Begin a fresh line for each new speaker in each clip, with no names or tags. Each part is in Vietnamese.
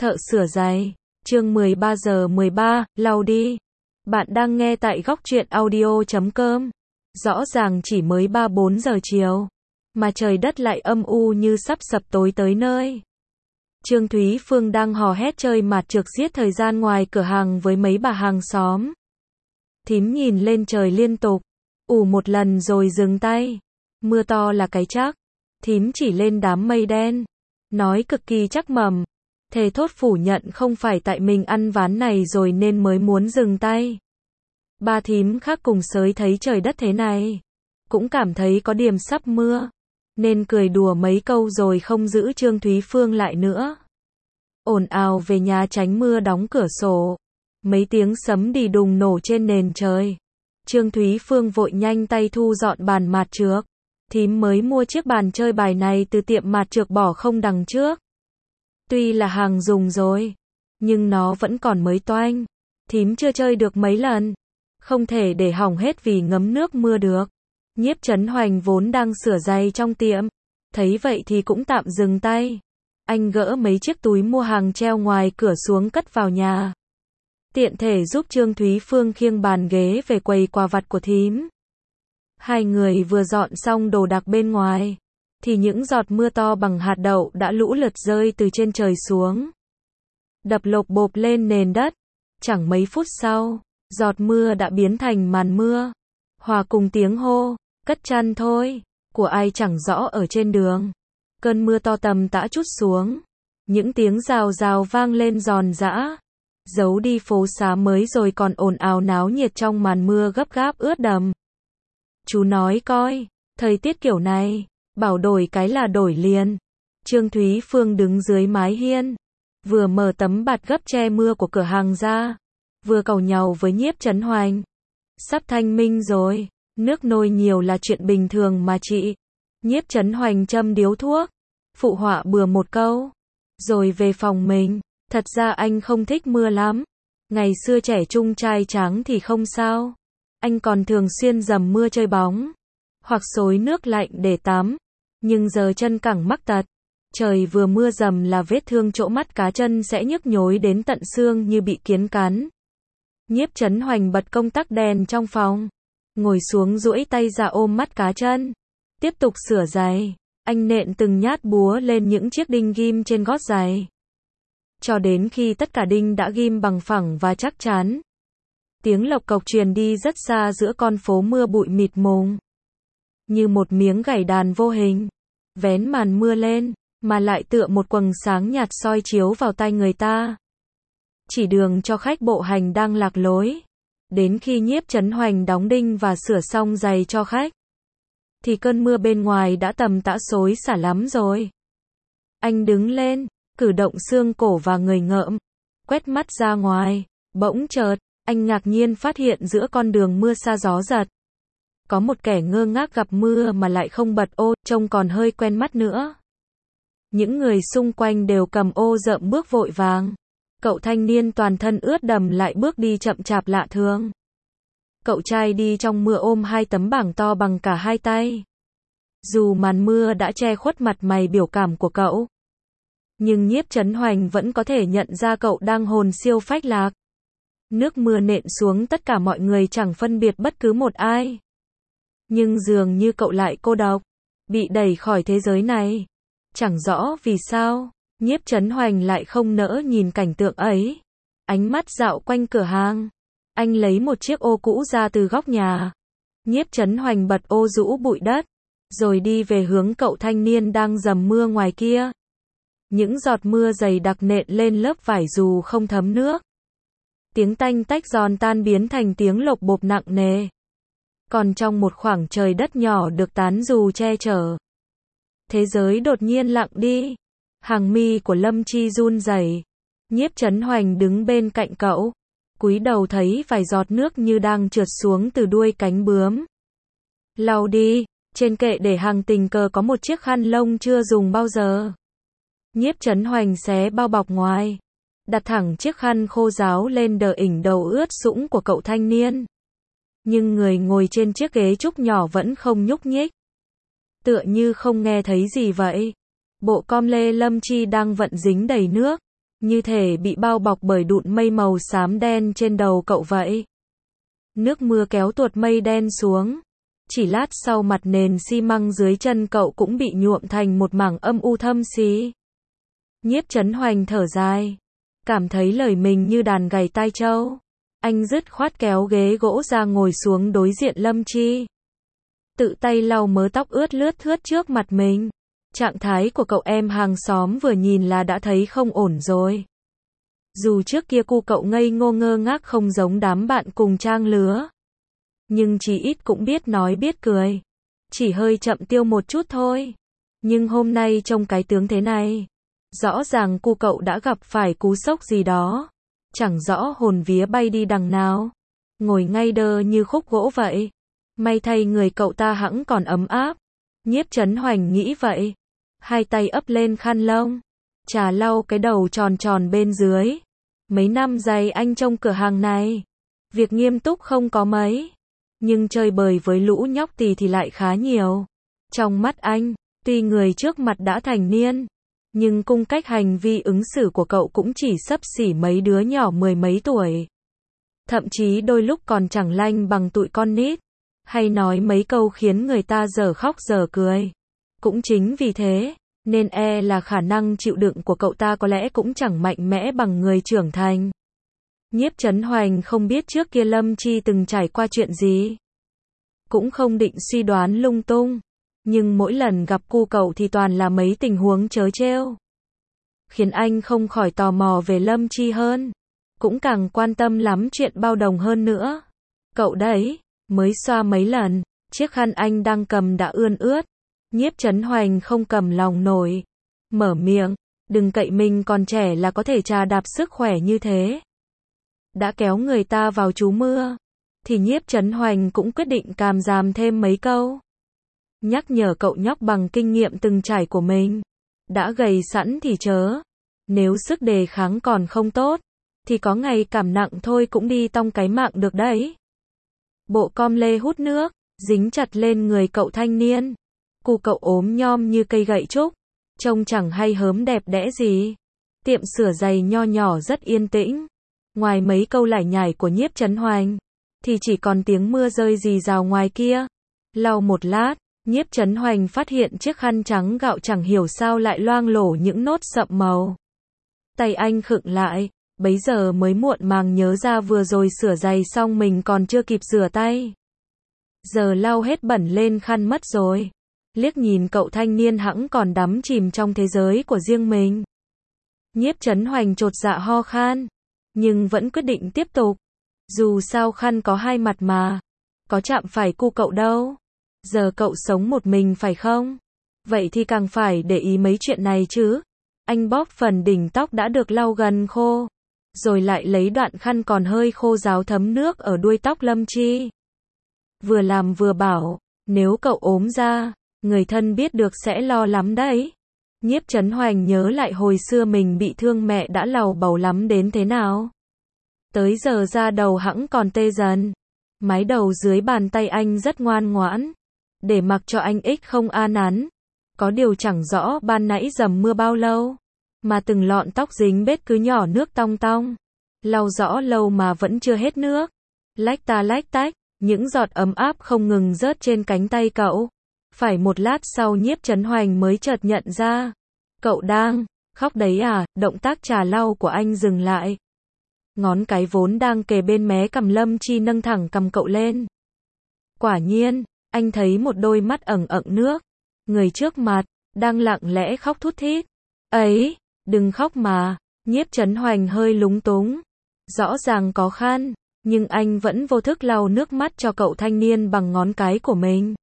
Thợ sửa giày. Chương 13 giờ 13, lau đi. Bạn đang nghe tại góc truyện audio.com. Rõ ràng chỉ mới 3-4 giờ chiều, mà trời đất lại âm u như sắp sập tối tới nơi. Trương Thúy Phương đang hò hét chơi mạt trược giết thời gian ngoài cửa hàng với mấy bà hàng xóm. Thím nhìn lên trời liên tục, ủ một lần rồi dừng tay. Mưa to là cái chắc. Thím chỉ lên đám mây đen, nói cực kỳ chắc mẩm, thề thốt phủ nhận không phải tại mình ăn ván này rồi nên mới muốn dừng tay. Ba thím khác cùng sới thấy trời đất thế này, cũng cảm thấy có điểm sắp mưa, nên cười đùa mấy câu rồi không giữ Trương Thúy Phương lại nữa. Ồn ào về nhà tránh mưa đóng cửa sổ. Mấy tiếng sấm đì đùng nổ trên nền trời. Trương Thúy Phương vội nhanh tay thu dọn bàn mạt trược. Thím mới mua chiếc bàn chơi bài này từ tiệm mạt trược bỏ không đằng trước. Tuy là hàng dùng rồi, nhưng nó vẫn còn mới toanh. Thím chưa chơi được mấy lần. Không thể để hỏng hết vì ngấm nước mưa được. Nhiếp Chấn Hoành vốn đang sửa giày trong tiệm, thấy vậy thì cũng tạm dừng tay. Anh gỡ mấy chiếc túi mua hàng treo ngoài cửa xuống cất vào nhà, tiện thể giúp Trương Thúy Phương khiêng bàn ghế về quầy quà vặt của thím. Hai người vừa dọn xong đồ đạc bên ngoài, thì những giọt mưa to bằng hạt đậu đã lũ lượt rơi từ trên trời xuống, đập lộp bộp lên nền đất. Chẳng mấy phút sau, giọt mưa đã biến thành màn mưa, hòa cùng tiếng hô, cất chăn thôi, của ai chẳng rõ ở trên đường. Cơn mưa to tầm tã trút xuống, những tiếng rào rào vang lên giòn giã, giấu đi phố xá mới rồi còn ồn ào náo nhiệt trong màn mưa gấp gáp ướt đầm. Chú nói coi, thời tiết kiểu này, bảo đổi cái là đổi liền. Trương Thúy Phương đứng dưới mái hiên, vừa mở tấm bạt gấp che mưa của cửa hàng ra, vừa càu nhàu với Nhiếp Chấn Hoành. Sắp thanh minh rồi, nước nôi nhiều là chuyện bình thường mà chị. Nhiếp Chấn Hoành châm điếu thuốc, phụ họa bừa một câu, rồi về phòng mình. Thật ra anh không thích mưa lắm. Ngày xưa trẻ trung trai tráng thì không sao. Anh còn thường xuyên dầm mưa chơi bóng, hoặc xối nước lạnh để tắm. Nhưng giờ chân cẳng mắc tật, trời vừa mưa dầm là vết thương chỗ mắt cá chân sẽ nhức nhối đến tận xương như bị kiến cắn. Nhiếp Chấn Hoành bật công tắc đèn trong phòng, ngồi xuống duỗi tay ra ôm mắt cá chân, tiếp tục sửa giày. Anh nện từng nhát búa lên những chiếc đinh ghim trên gót giày, cho đến khi tất cả đinh đã ghim bằng phẳng và chắc chắn. Tiếng lộc cộc truyền đi rất xa giữa con phố mưa bụi mịt mùng, như một miếng gảy đàn vô hình, vén màn mưa lên, mà lại tựa một quầng sáng nhạt soi chiếu vào tai người ta, chỉ đường cho khách bộ hành đang lạc lối. Đến khi Nhiếp Chấn Hoành đóng đinh và sửa xong giày cho khách, thì cơn mưa bên ngoài đã tầm tã xối xả lắm rồi. Anh đứng lên, cử động xương cổ và người ngợm, quét mắt ra ngoài. Bỗng chợt, anh ngạc nhiên phát hiện giữa con đường mưa sa gió giật, có một kẻ ngơ ngác gặp mưa mà lại không bật ô, trông còn hơi quen mắt nữa. Những người xung quanh đều cầm ô rợm bước vội vàng. Cậu thanh niên toàn thân ướt đầm lại bước đi chậm chạp lạ thường. Cậu trai đi trong mưa ôm hai tấm bảng to bằng cả hai tay. Dù màn mưa đã che khuất mặt mày biểu cảm của cậu, nhưng Nhiếp Chấn Hoành vẫn có thể nhận ra cậu đang hồn siêu phách lạc. Nước mưa nện xuống tất cả mọi người chẳng phân biệt bất cứ một ai. Nhưng dường như cậu lại cô độc, bị đẩy khỏi thế giới này. Chẳng rõ vì sao, Nhiếp Chấn Hoành lại không nỡ nhìn cảnh tượng ấy. Ánh mắt dạo quanh cửa hàng. Anh lấy một chiếc ô cũ ra từ góc nhà. Nhiếp Chấn Hoành bật ô rũ bụi đất, rồi đi về hướng cậu thanh niên đang dầm mưa ngoài kia. Những giọt mưa dày đặc nện lên lớp vải dù không thấm nước. Tiếng tanh tách giòn tan biến thành tiếng lộc bộp nặng nề. Còn trong một khoảng trời đất nhỏ được tán dù che chở, thế giới đột nhiên lặng đi. Hàng mi của Lâm Chi run rẩy. Nhiếp Chấn Hoành đứng bên cạnh cậu, cúi đầu thấy vài giọt nước như đang trượt xuống từ đuôi cánh bướm. Lau đi. Trên kệ để hàng tình cờ có một chiếc khăn lông chưa dùng bao giờ. Nhiếp Chấn Hoành xé bao bọc ngoài, đặt thẳng chiếc khăn khô ráo lên đờ ỉnh đầu ướt sũng của cậu thanh niên. Nhưng người ngồi trên chiếc ghế trúc nhỏ vẫn không nhúc nhích, tựa như không nghe thấy gì vậy. Bộ com lê Lâm Chi đang vận dính đầy nước, như thể bị bao bọc bởi đụn mây màu xám đen trên đầu cậu vậy. Nước mưa kéo tuột mây đen xuống. Chỉ lát sau mặt nền xi măng dưới chân cậu cũng bị nhuộm thành một mảng âm u thâm xí. Nhiếp Chấn Hoành thở dài, cảm thấy lời mình như đàn gảy tai trâu. Anh dứt khoát kéo ghế gỗ ra ngồi xuống đối diện Lâm Chi. Tự tay lau mớ tóc ướt lướt thướt trước mặt mình. Trạng thái của cậu em hàng xóm vừa nhìn là đã thấy không ổn rồi. Dù trước kia cu cậu ngây ngô ngơ ngác không giống đám bạn cùng trang lứa, nhưng chí ít cũng biết nói biết cười. Chỉ hơi chậm tiêu một chút thôi. Nhưng hôm nay trông cái tướng thế này, rõ ràng cu cậu đã gặp phải cú sốc gì đó. Chẳng rõ hồn vía bay đi đằng nào. Ngồi ngay đơ như khúc gỗ vậy. May thay người cậu ta hẵng còn ấm áp. Nhiếp Chấn Hoành nghĩ vậy. Hai tay ấp lên khăn lông, chà lau cái đầu tròn tròn bên dưới. Mấy năm dày anh trông cửa hàng này, việc nghiêm túc không có mấy, nhưng chơi bời với lũ nhóc tì thì lại khá nhiều. Trong mắt anh, tuy người trước mặt đã thành niên, nhưng cung cách hành vi ứng xử của cậu cũng chỉ xấp xỉ mấy đứa nhỏ mười mấy tuổi. Thậm chí đôi lúc còn chẳng lanh bằng tụi con nít, hay nói mấy câu khiến người ta dở khóc dở cười. Cũng chính vì thế, nên là khả năng chịu đựng của cậu ta có lẽ cũng chẳng mạnh mẽ bằng người trưởng thành. Nhiếp Chấn Hoành không biết trước kia Lâm Chi từng trải qua chuyện gì. Cũng không định suy đoán lung tung. Nhưng mỗi lần gặp cu cậu thì toàn là mấy tình huống trớ trêu. Khiến anh không khỏi tò mò về Lâm Chi hơn. Cũng càng quan tâm lắm chuyện bao đồng hơn nữa. Cậu đấy, mới xoa mấy lần, chiếc khăn anh đang cầm đã ươn ướt. Nhiếp Chấn Hoành không cầm lòng nổi. Mở miệng, đừng cậy mình còn trẻ là có thể trà đạp sức khỏe như thế. Đã kéo người ta vào trú mưa, thì Nhiếp Chấn Hoành cũng quyết định càm ràm thêm mấy câu. Nhắc nhở cậu nhóc bằng kinh nghiệm từng trải của mình. Đã gầy sẵn thì chớ. Nếu sức đề kháng còn không tốt, thì có ngày cảm nặng thôi cũng đi tong cái mạng được đấy. Bộ com lê hút nước, dính chặt lên người cậu thanh niên. Cu cậu ốm nhom như cây gậy trúc, trông chẳng hay hớm đẹp đẽ gì. Tiệm sửa giày nho nhỏ rất yên tĩnh. Ngoài mấy câu lải nhải của Nhiếp Chấn Hoành, thì chỉ còn tiếng mưa rơi rì rào ngoài kia. Lau một lát, Nhiếp Chấn Hoành phát hiện chiếc khăn trắng gạo chẳng hiểu sao lại loang lổ những nốt sậm màu. Tay anh khựng lại, bấy giờ mới muộn màng nhớ ra vừa rồi sửa giày xong mình còn chưa kịp rửa tay. Giờ lau hết bẩn lên khăn mất rồi. Liếc nhìn cậu thanh niên hẵng còn đắm chìm trong thế giới của riêng mình. Nhiếp Chấn Hoành chột dạ ho khan, nhưng vẫn quyết định tiếp tục. Dù sao khăn có hai mặt mà, có chạm phải cu cậu đâu. Giờ cậu sống một mình phải không? Vậy thì càng phải để ý mấy chuyện này chứ. Anh bóp phần đỉnh tóc đã được lau gần khô, rồi lại lấy đoạn khăn còn hơi khô ráo thấm nước ở đuôi tóc Lâm Chi. Vừa làm vừa bảo, nếu cậu ốm ra, người thân biết được sẽ lo lắm đấy. Nhiếp Chấn Hoành nhớ lại hồi xưa mình bị thương mẹ đã lầu bầu lắm đến thế nào. Tới giờ ra đầu hẵng còn tê dần. Mái đầu dưới bàn tay anh rất ngoan ngoãn, để mặc cho anh ích không a nắn. Có điều chẳng rõ ban nãy dầm mưa bao lâu, mà từng lọn tóc dính bết cứ nhỏ nước tong tong. Lau rõ lâu mà vẫn chưa hết nước. Lách ta lách tách, những giọt ấm áp không ngừng rớt trên cánh tay cậu. Phải một lát sau Nhiếp Chấn Hoành mới chợt nhận ra. Cậu đang khóc đấy à? Động tác trà lau của anh dừng lại. Ngón cái vốn đang kề bên mé cằm Lâm Chi nâng thẳng cằm cậu lên. Quả nhiên, anh thấy một đôi mắt ẩn ẩn nước. Người trước mặt, đang lặng lẽ khóc thút thít. Ấy, đừng khóc mà. Nhiếp Chấn Hoành hơi lúng túng. Rõ ràng có khăn, nhưng anh vẫn vô thức lau nước mắt cho cậu thanh niên bằng ngón cái của mình.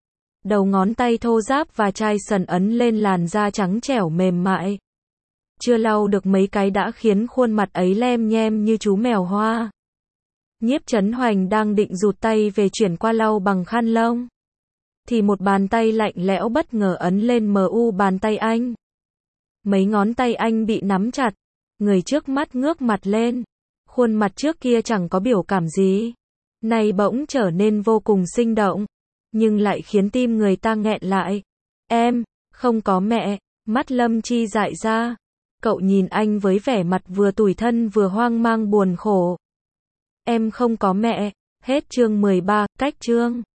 Đầu ngón tay thô ráp và chai sần ấn lên làn da trắng trẻo mềm mại. Chưa lau được mấy cái đã khiến khuôn mặt ấy lem nhem như chú mèo hoa. Nhiếp Chấn Hoành đang định rụt tay về chuyển qua lau bằng khăn lông, thì một bàn tay lạnh lẽo bất ngờ ấn lên bàn tay anh. Mấy ngón tay anh bị nắm chặt. Người trước mắt ngước mặt lên. Khuôn mặt trước kia chẳng có biểu cảm gì, nay bỗng trở nên vô cùng sinh động, nhưng lại khiến tim người ta nghẹn lại. Em, không có mẹ. Mắt Lâm Chi dại ra. Cậu nhìn anh với vẻ mặt vừa tủi thân vừa hoang mang buồn khổ. Em không có mẹ. Hết chương 13, cách chương.